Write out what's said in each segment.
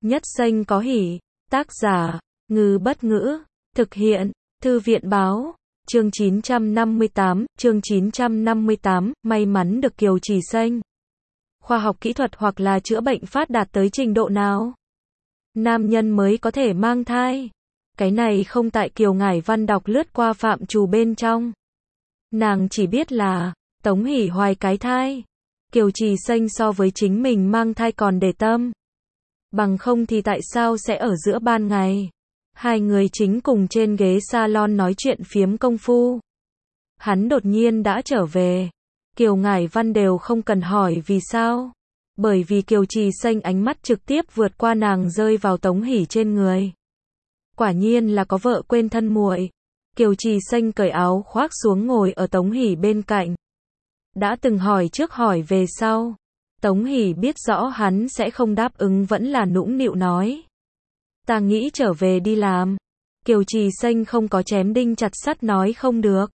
Nhất danh có hỷ. Tác giả, Ngư Bất Ngữ. Thực hiện, Thư viện Báo. Chương 958, may mắn được Kiều Trì Xanh. Khoa học kỹ thuật hoặc là chữa bệnh phát đạt tới trình độ nào? Nam nhân mới có thể mang thai. Cái này không tại Kiều Ngải Văn đọc lướt qua phạm trù bên trong. Nàng chỉ biết là, Tống Hỷ hoài cái thai. Kiều Trì Xanh so với chính mình mang thai còn để tâm. Bằng không thì tại sao sẽ ở giữa ban ngày? Hai người chính cùng trên ghế salon nói chuyện phiếm công phu. Hắn đột nhiên đã trở về. Kiều Ngải Văn đều không cần hỏi vì sao. Bởi vì Kiều Trì Xanh ánh mắt trực tiếp vượt qua nàng rơi vào Tống Hỷ trên người. Quả nhiên là có vợ quên thân muội. Kiều Trì Xanh cởi áo khoác xuống ngồi ở Tống Hỷ bên cạnh. Đã từng hỏi trước hỏi về sau. Tống Hỷ biết rõ hắn sẽ không đáp ứng vẫn là nũng nịu nói. Ta nghĩ trở về đi làm. Kiều Trì Xanh không có chém đinh chặt sắt nói không được.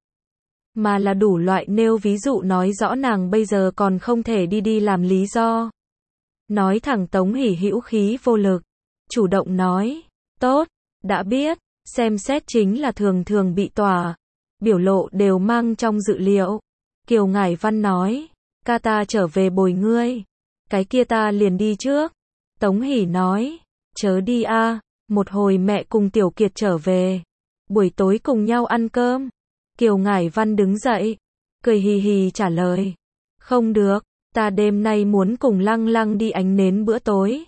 Mà là đủ loại nêu ví dụ nói rõ nàng bây giờ còn không thể đi làm lý do. Nói thẳng Tống Hỷ hữu khí vô lực. Chủ động nói. Tốt, đã biết. Xem xét chính là thường bị tỏa. Biểu lộ đều mang trong dự liệu. Kiều Ngải Văn nói. Ca ta trở về bồi ngươi. Cái kia ta liền đi trước. Tống Hỷ nói. Chớ đi a, một hồi mẹ cùng Tiểu Kiệt trở về. Buổi tối cùng nhau ăn cơm. Kiều Ngải Văn đứng dậy. Cười hì hì trả lời. Không được, ta đêm nay muốn cùng Lăng Lăng đi ánh nến bữa tối.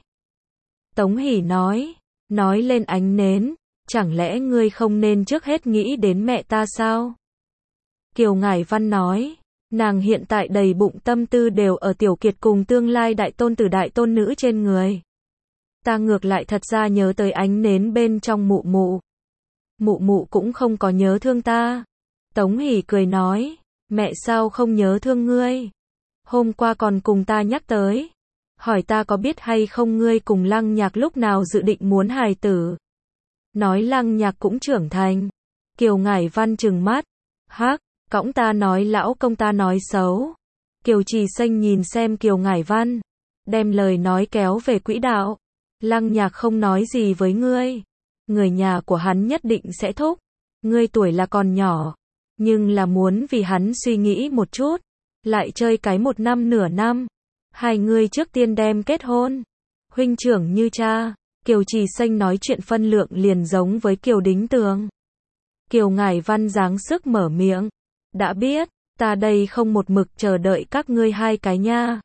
Tống Hỷ nói. Nói lên ánh nến. Chẳng lẽ ngươi không nên trước hết nghĩ đến mẹ ta sao? Kiều Ngải Văn nói. Nàng hiện tại đầy bụng tâm tư đều ở Tiểu Kiệt cùng tương lai đại tôn tử đại tôn nữ trên người. Ta ngược lại thật ra nhớ tới ánh nến bên trong mụ mụ. Mụ mụ cũng không có nhớ thương ta. Tống Hỷ cười nói. Mẹ sao không nhớ thương ngươi? Hôm qua còn cùng ta nhắc tới. Hỏi ta có biết hay không ngươi cùng Lăng Nhạc lúc nào dự định muốn hài tử. Nói Lăng Nhạc cũng trưởng thành. Kiều Ngải Văn trừng mắt. Hắc, cõng ta nói lão công ta nói xấu. Kiều Trì Xanh nhìn xem Kiều Ngải Văn. Đem lời nói kéo về quỹ đạo. Lăng Nhạc không nói gì với ngươi. Người nhà của hắn nhất định sẽ thúc. Ngươi tuổi là còn nhỏ. Nhưng là muốn vì hắn suy nghĩ một chút. Lại chơi cái 1 năm nửa năm. Hai người trước tiên đem kết hôn. Huynh trưởng như cha. Kiều Trì Xanh nói chuyện phân lượng liền giống với Kiều Đính Tường. Kiều Ngải Văn giáng sức mở miệng. Đã biết, ta đây không một mực chờ đợi các ngươi hai cái nha.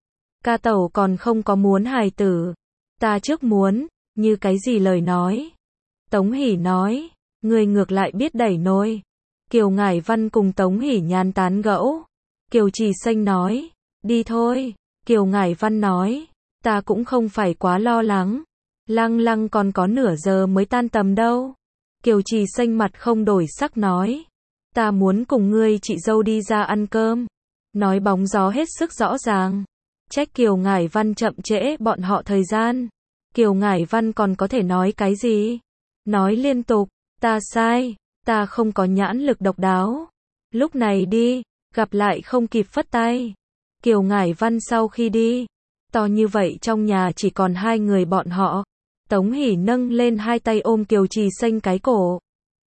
Ca tẩu còn không có muốn hài tử. Ta trước muốn, như cái gì lời nói. Tống Hỷ nói, ngươi ngược lại biết đẩy nôi. Kiều Ngải Văn cùng Tống Hỷ nhàn tán gẫu. Kiều Trì Xanh nói, đi thôi. Kiều Ngải Văn nói, ta cũng không phải quá lo lắng. Lăng Lăng còn có nửa giờ mới tan tầm đâu. Kiều Trì Xanh mặt không đổi sắc nói, ta muốn cùng ngươi chị dâu đi ra ăn cơm. Nói bóng gió hết sức rõ ràng. Trách Kiều Ngải Văn chậm trễ bọn họ thời gian. Kiều Ngải Văn còn có thể nói cái gì? Nói liên tục, ta sai, ta không có nhãn lực độc đáo. Lúc này đi, gặp lại không kịp phất tay. Kiều Ngải Văn sau khi đi, to như vậy trong nhà chỉ còn hai người bọn họ. Tống Hỷ nâng lên hai tay ôm Kiều Trì Xanh cái cổ.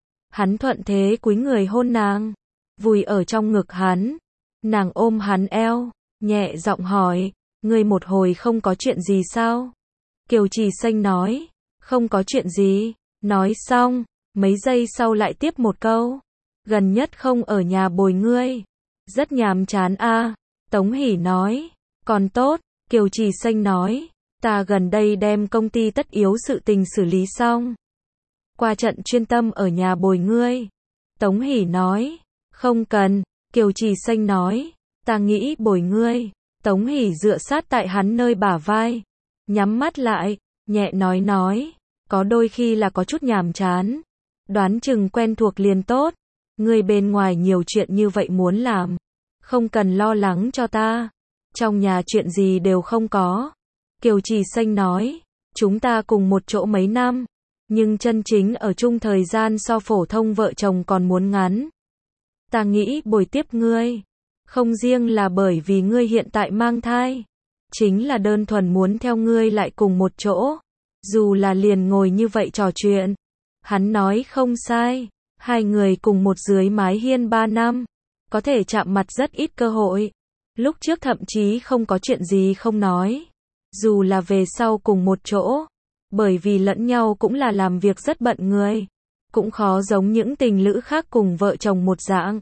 Hắn thuận thế cúi người hôn nàng, vùi ở trong ngực hắn. Nàng ôm hắn eo, nhẹ giọng hỏi, ngươi một hồi không có chuyện gì sao? Kiều Trì Xanh nói, không có chuyện gì. Nói xong, mấy giây sau lại tiếp một câu, gần nhất không ở nhà bồi ngươi. Rất nhàm chán a. Tống Hỷ nói, còn tốt. Kiều Trì Xanh nói, ta gần đây đem công ty tất yếu sự tình xử lý xong. Qua trận chuyên tâm ở nhà bồi ngươi. Tống Hỷ nói, không cần. Kiều Trì Xanh nói, ta nghĩ bồi ngươi. Tống Hỷ dựa sát tại hắn nơi bả vai, nhắm mắt lại, nhẹ nói, có đôi khi là có chút nhàm chán. Đoán chừng quen thuộc liền tốt. Ngươi bên ngoài nhiều chuyện như vậy muốn làm. Không cần lo lắng cho ta. Trong nhà chuyện gì đều không có. Kiều Trì Xanh nói, chúng ta cùng một chỗ mấy năm. Nhưng chân chính ở chung thời gian so phổ thông vợ chồng còn muốn ngắn. Ta nghĩ bồi tiếp ngươi. Không riêng là bởi vì ngươi hiện tại mang thai. Chính là đơn thuần muốn theo ngươi lại cùng một chỗ. Dù là liền ngồi như vậy trò chuyện. Hắn nói không sai. Hai người cùng một dưới mái hiên 3 năm. Có thể chạm mặt rất ít cơ hội. Lúc trước thậm chí không có chuyện gì không nói. Dù là về sau cùng một chỗ. Bởi vì lẫn nhau cũng là làm việc rất bận người. Cũng khó giống những tình lữ khác cùng vợ chồng một dạng.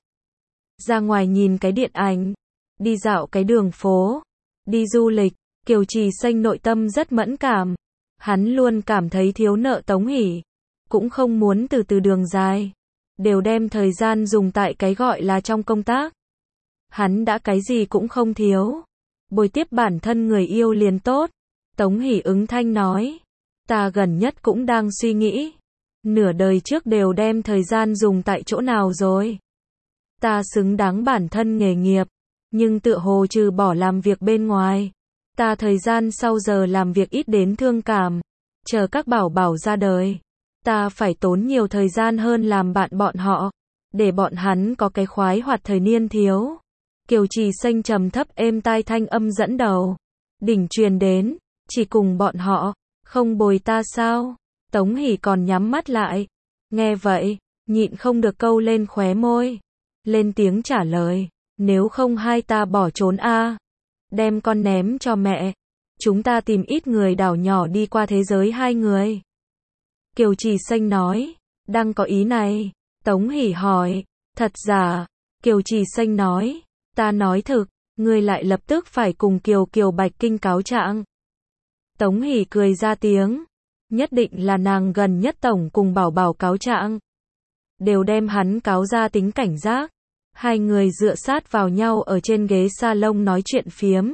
Ra ngoài nhìn cái điện ảnh. Đi dạo cái đường phố. Đi du lịch. Kiều Trì Xanh nội tâm rất mẫn cảm. Hắn luôn cảm thấy thiếu nợ Tống Hỷ. Cũng không muốn từ đường dài. Đều đem thời gian dùng tại cái gọi là trong công tác. Hắn đã cái gì cũng không thiếu. Bồi tiếp bản thân người yêu liền tốt. Tống Hỷ ứng thanh nói. Ta gần nhất cũng đang suy nghĩ. Nửa đời trước đều đem thời gian dùng tại chỗ nào rồi. Ta xứng đáng bản thân nghề nghiệp. Nhưng tựa hồ trừ bỏ làm việc bên ngoài. Ta thời gian sau giờ làm việc ít đến thương cảm. Chờ các bảo bảo ra đời. Ta phải tốn nhiều thời gian hơn làm bạn bọn họ. Để bọn hắn có cái khoái hoạt thời niên thiếu. Kiều Trì Xanh trầm thấp êm tai thanh âm dẫn đầu. Đỉnh truyền đến. Chỉ cùng bọn họ. Không bồi ta sao? Tống Hỷ còn nhắm mắt lại. Nghe vậy. Nhịn không được câu lên khóe môi. Lên tiếng trả lời. Nếu không hai ta bỏ trốn a. Đem con ném cho mẹ. Chúng ta tìm ít người đảo nhỏ đi qua thế giới hai người. Kiều Trì Xanh nói. Đang có ý này. Tống Hỷ hỏi. Thật giả? Kiều Trì Xanh nói. Ta nói thực. Ngươi lại lập tức phải cùng Kiều Bạch Kinh cáo trạng. Tống Hỷ cười ra tiếng. Nhất định là nàng gần nhất tổng cùng bảo bảo cáo trạng. Đều đem hắn cáo ra tính cảnh giác. Hai người dựa sát vào nhau ở trên ghế salon nói chuyện phiếm.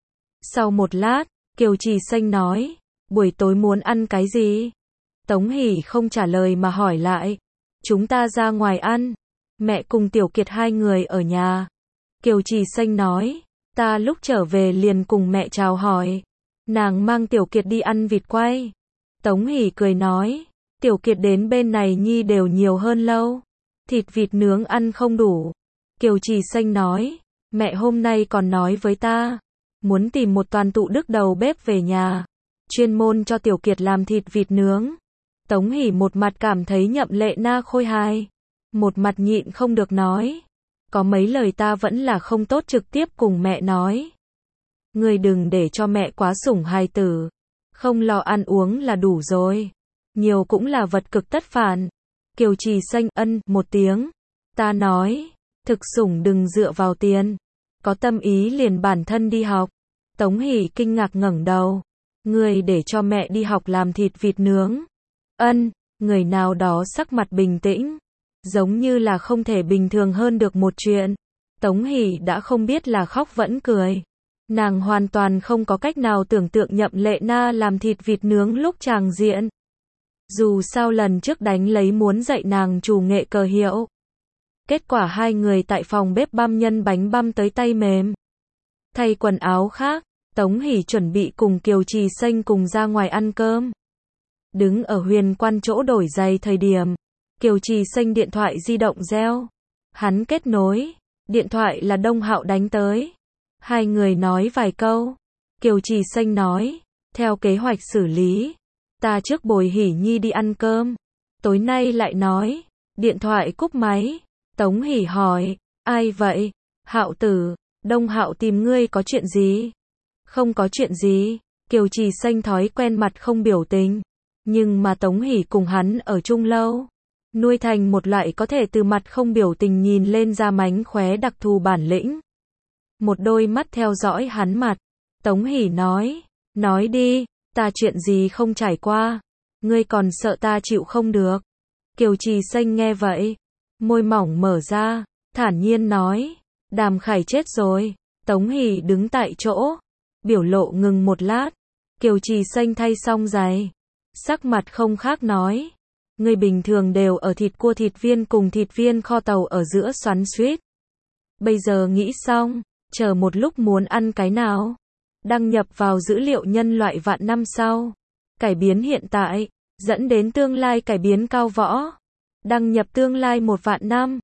Sau một lát, Kiều Trì Xanh nói. Buổi tối muốn ăn cái gì? Tống Hỷ không trả lời mà hỏi lại. Chúng ta ra ngoài ăn. Mẹ cùng Tiểu Kiệt hai người ở nhà. Kiều Trì Xanh nói. Ta lúc trở về liền cùng mẹ chào hỏi. Nàng mang Tiểu Kiệt đi ăn vịt quay. Tống Hỷ cười nói. Tiểu Kiệt đến bên này nhi đều nhiều hơn lâu. Thịt vịt nướng ăn không đủ. Kiều Trì Xanh nói. Mẹ hôm nay còn nói với ta. Muốn tìm một toàn tụ đức đầu bếp về nhà. Chuyên môn cho Tiểu Kiệt làm thịt vịt nướng. Tống Hỷ một mặt cảm thấy Nhậm Lệ Na khôi hài. Một mặt nhịn không được nói. Có mấy lời ta vẫn là không tốt trực tiếp cùng mẹ nói. Ngươi đừng để cho mẹ quá sủng hài tử. Không lo ăn uống là đủ rồi. Nhiều cũng là vật cực tất phản. Kiều Trì Xanh ân một tiếng. Ta nói. Thực sủng đừng dựa vào tiền. Có tâm ý liền bản thân đi học. Tống Hỷ kinh ngạc ngẩng đầu. Ngươi để cho mẹ đi học làm thịt vịt nướng. Ân, người nào đó sắc mặt bình tĩnh. Giống như là không thể bình thường hơn được một chuyện. Tống Hỷ đã không biết là khóc vẫn cười. Nàng hoàn toàn không có cách nào tưởng tượng Nhậm Lệ Na làm thịt vịt nướng lúc tràng diện. Dù sao lần trước đánh lấy muốn dạy nàng chủ nghệ cờ hiệu. Kết quả hai người tại phòng bếp băm nhân bánh băm tới tay mềm. Thay quần áo khác, Tống Hỷ chuẩn bị cùng Kiều Trì Xanh cùng ra ngoài ăn cơm. Đứng ở Huyền Quan chỗ đổi giày thời điểm, Kiều Trì Xanh điện thoại di động reo. Hắn kết nối, điện thoại là Đông Hạo đánh tới. Hai người nói vài câu. Kiều Trì Xanh nói, theo kế hoạch xử lý, ta trước bồi Hỷ Nhi đi ăn cơm. Tối nay lại nói, điện thoại cúp máy. Tống Hỷ hỏi, ai vậy? Hạo tử, Đông Hạo tìm ngươi có chuyện gì? Không có chuyện gì. Kiều Trì Xanh thói quen mặt không biểu tình. Nhưng mà Tống Hỷ cùng hắn ở chung lâu. Nuôi thành một loại có thể từ mặt không biểu tình nhìn lên ra mánh khóe đặc thù bản lĩnh. Một đôi mắt theo dõi hắn mặt. Tống Hỷ nói đi, ta chuyện gì không trải qua. Ngươi còn sợ ta chịu không được. Kiều Trì Xanh nghe vậy. Môi mỏng mở ra, thản nhiên nói. Đàm Khải chết rồi. Tống Hỷ đứng tại chỗ. Biểu lộ ngừng một lát. Kiều Trì Xanh thay xong giày. Sắc mặt không khác nói. Người bình thường đều ở thịt cua thịt viên cùng thịt viên kho tàu ở giữa xoắn xuýt. Bây giờ nghĩ xong, chờ một lúc muốn ăn cái nào. Đăng nhập vào dữ liệu nhân loại vạn năm sau. Cải biến hiện tại, dẫn đến tương lai cải biến cao võ. Đăng nhập tương lai 1 vạn năm.